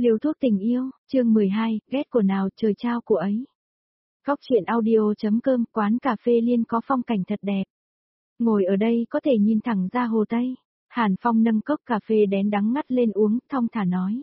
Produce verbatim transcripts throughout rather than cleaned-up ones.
Liều thuốc tình yêu, chương mười hai, ghét của nào trời trao của ấy. Góc truyện audio.com, quán cà phê Liên có phong cảnh thật đẹp. Ngồi ở đây có thể nhìn thẳng ra hồ Tây. Hàn Phong nâng cốc cà phê đén đắng ngắt lên uống, thong thả nói.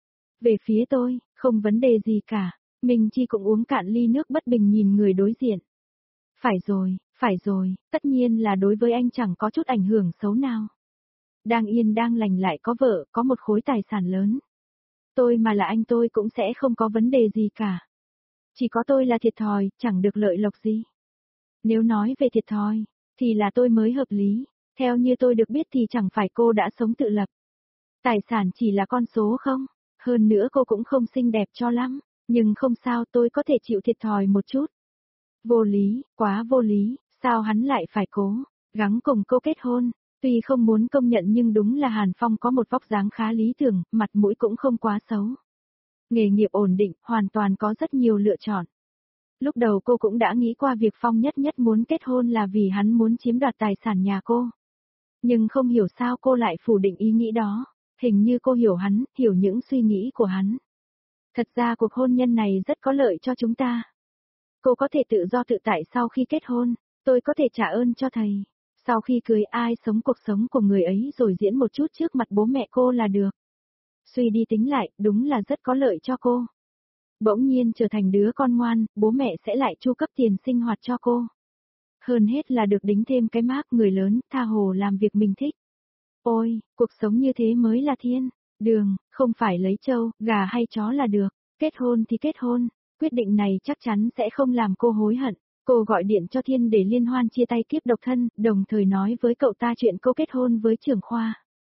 Về phía tôi, không vấn đề gì cả. Minh Chi cũng uống cạn ly nước bất bình nhìn người đối diện. Phải rồi, phải rồi, tất nhiên là đối với anh chẳng có chút ảnh hưởng xấu nào. Đang yên đang lành lại có vợ, có một khối tài sản lớn. Tôi mà là anh tôi cũng sẽ không có vấn đề gì cả. Chỉ có tôi là thiệt thòi, chẳng được lợi lộc gì. Nếu nói về thiệt thòi, thì là tôi mới hợp lý. Theo như tôi được biết thì chẳng phải cô đã sống tự lập. Tài sản chỉ là con số không? Hơn nữa cô cũng không xinh đẹp cho lắm. Nhưng không sao, tôi có thể chịu thiệt thòi một chút. Vô lý, quá vô lý, sao hắn lại phải cố, gắng cùng cô kết hôn. Tuy không muốn công nhận nhưng đúng là Hàn Phong có một vóc dáng khá lý tưởng, mặt mũi cũng không quá xấu. Nghề nghiệp ổn định, hoàn toàn có rất nhiều lựa chọn. Lúc đầu cô cũng đã nghĩ qua việc Phong nhất nhất muốn kết hôn là vì hắn muốn chiếm đoạt tài sản nhà cô. Nhưng không hiểu sao cô lại phủ định ý nghĩ đó, hình như cô hiểu hắn, hiểu những suy nghĩ của hắn. Thật ra cuộc hôn nhân này rất có lợi cho chúng ta. Cô có thể tự do tự tại sau khi kết hôn, tôi có thể trả ơn cho thầy. Sau khi cưới ai sống cuộc sống của người ấy rồi diễn một chút trước mặt bố mẹ cô là được. Suy đi tính lại, đúng là rất có lợi cho cô. Bỗng nhiên trở thành đứa con ngoan, bố mẹ sẽ lại chu cấp tiền sinh hoạt cho cô. Hơn hết là được đính thêm cái mác người lớn, tha hồ làm việc mình thích. Ôi, cuộc sống như thế mới là thiên, đường, không phải lấy trâu, gà hay chó là được. Kết hôn thì kết hôn, quyết định này chắc chắn sẽ không làm cô hối hận. Cô gọi điện cho Thiên để liên hoan chia tay kiếp độc thân, đồng thời nói với cậu ta chuyện cô kết hôn với trưởng khoa.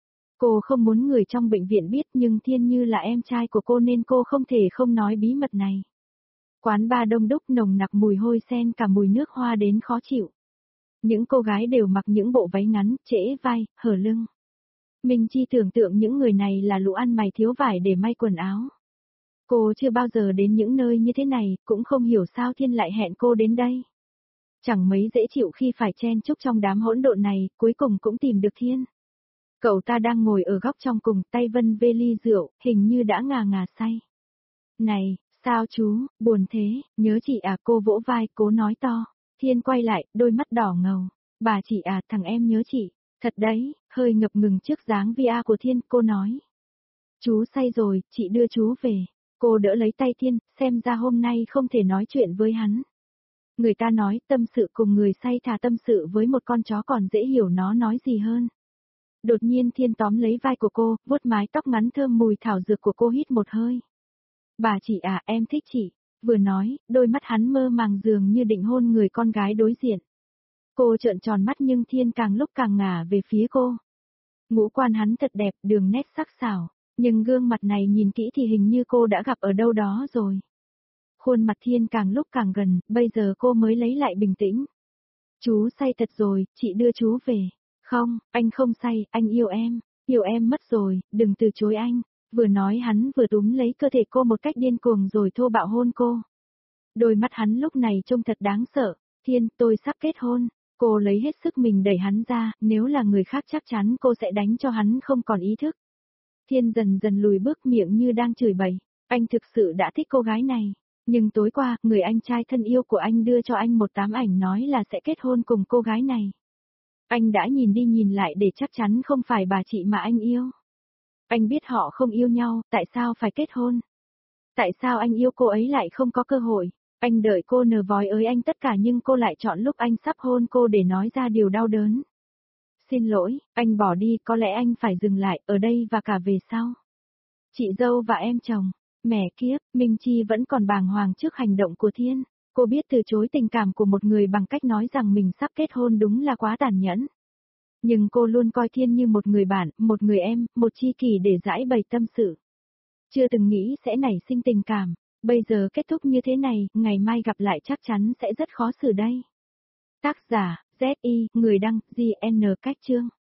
Cô không muốn người trong bệnh viện biết nhưng Thiên như là em trai của cô nên cô không thể không nói bí mật này. Quán bar đông đúc nồng nặc mùi hôi sen cả mùi nước hoa đến khó chịu. Những cô gái đều mặc những bộ váy ngắn, trễ vai, hở lưng. Minh Chi tưởng tượng những người này là lũ ăn mày thiếu vải để may quần áo. Cô chưa bao giờ đến những nơi như thế này, cũng không hiểu sao Thiên lại hẹn cô đến đây. Chẳng mấy dễ chịu khi phải chen chúc trong đám hỗn độn này, cuối cùng cũng tìm được Thiên. Cậu ta đang ngồi ở góc trong cùng, tay vân vê ly rượu, hình như đã ngà ngà say. Này, sao chú, buồn thế, nhớ chị à, cô vỗ vai, cố nói to. Thiên quay lại, đôi mắt đỏ ngầu. Bà chị à, thằng em nhớ chị. Thật đấy, hơi ngập ngừng trước dáng vi a của Thiên, cô nói. Chú say rồi, chị đưa chú về. Cô đỡ lấy tay Thiên, xem ra hôm nay không thể nói chuyện với hắn. Người ta nói tâm sự cùng người say thà tâm sự với một con chó còn dễ hiểu nó nói gì hơn. Đột nhiên Thiên tóm lấy vai của cô, vuốt mái tóc ngắn thơm mùi thảo dược của cô hít một hơi. Bà chị à, em thích chị. Vừa nói, đôi mắt hắn mơ màng dường như định hôn người con gái đối diện. Cô trợn tròn mắt nhưng Thiên càng lúc càng ngả về phía cô. Ngũ quan hắn thật đẹp, đường nét sắc sảo, nhưng gương mặt này nhìn kỹ thì hình như cô đã gặp ở đâu đó rồi. Khuôn mặt Thiên càng lúc càng gần, bây giờ cô mới lấy lại bình tĩnh. Chú say thật rồi, chị đưa chú về. Không, anh không say, anh yêu em, yêu em mất rồi, đừng từ chối anh. Vừa nói hắn vừa túm lấy cơ thể cô một cách điên cuồng rồi thô bạo hôn cô. Đôi mắt hắn lúc này trông thật đáng sợ. Thiên, tôi sắp kết hôn. Cô lấy hết sức mình đẩy hắn ra, nếu là người khác chắc chắn cô sẽ đánh cho hắn không còn ý thức. Thiên dần dần lùi bước miệng như đang chửi bậy. Anh thực sự đã thích cô gái này. Nhưng tối qua, người anh trai thân yêu của anh đưa cho anh một tám ảnh nói là sẽ kết hôn cùng cô gái này. Anh đã nhìn đi nhìn lại để chắc chắn không phải bà chị mà anh yêu. Anh biết họ không yêu nhau, tại sao phải kết hôn? Tại sao anh yêu cô ấy lại không có cơ hội? Anh đợi cô nờ vói ới anh tất cả nhưng cô lại chọn lúc anh sắp hôn cô để nói ra điều đau đớn. Xin lỗi, anh bỏ đi, có lẽ anh phải dừng lại, ở đây và cả về sau. Chị dâu và em chồng, mẹ kiếp, Minh Chi vẫn còn bàng hoàng trước hành động của Thiên. Cô biết từ chối tình cảm của một người bằng cách nói rằng mình sắp kết hôn đúng là quá tàn nhẫn. Nhưng cô luôn coi Thiên như một người bạn, một người em, một tri kỷ để giải bày tâm sự. Chưa từng nghĩ sẽ nảy sinh tình cảm, bây giờ kết thúc như thế này, ngày mai gặp lại chắc chắn sẽ rất khó xử đây. Tác giả, Z I, người đăng, G N cách chương.